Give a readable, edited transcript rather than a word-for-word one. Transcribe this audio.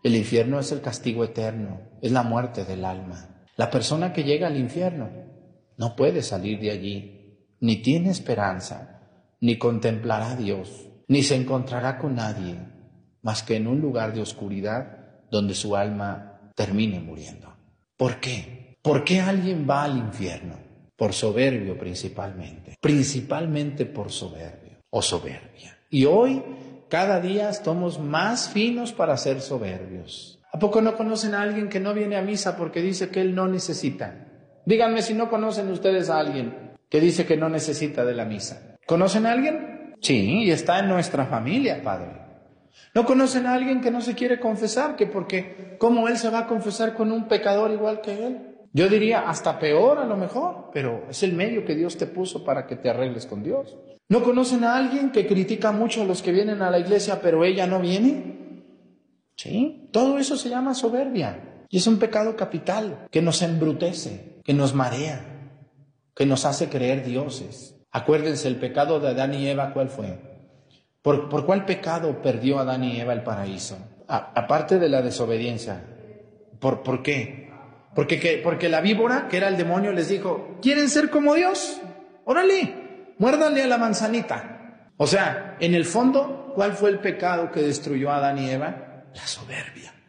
El infierno es el castigo eterno, es la muerte del alma. La persona que llega al infierno no puede salir de allí, ni tiene esperanza, ni contemplará a Dios, ni se encontrará con nadie, más que en un lugar de oscuridad donde su alma termine muriendo. ¿Por qué? ¿Por qué alguien va al infierno? Por soberbio principalmente por soberbio o soberbia. Y hoy, cada día estamos más finos para ser soberbios. ¿A poco no conocen a alguien que no viene a misa porque dice que él no necesita? Díganme si no conocen ustedes a alguien que dice que no necesita de la misa. ¿Conocen a alguien? Sí, y está en nuestra familia, Padre. ¿No conocen a alguien que no se quiere confesar? Que porque, ¿cómo él se va a confesar con un pecador igual que él? Yo diría hasta peor a lo mejor, pero es el medio que Dios te puso para que te arregles con Dios. ¿No conocen a alguien que critica mucho a los que vienen a la iglesia, pero ella no viene? Sí, todo eso se llama soberbia. Y es un pecado capital que nos embrutece, que nos marea, que nos hace creer dioses. Acuérdense, el pecado de Adán y Eva, ¿cuál fue? ¿Por cuál pecado perdió Adán y Eva el paraíso? Aparte de la desobediencia. ¿Por qué? Porque la víbora, que era el demonio, les dijo, ¿quieren ser como Dios? Órale, muérdanle a la manzanita. O sea, en el fondo, ¿cuál fue el pecado que destruyó a Adán y Eva? La soberbia.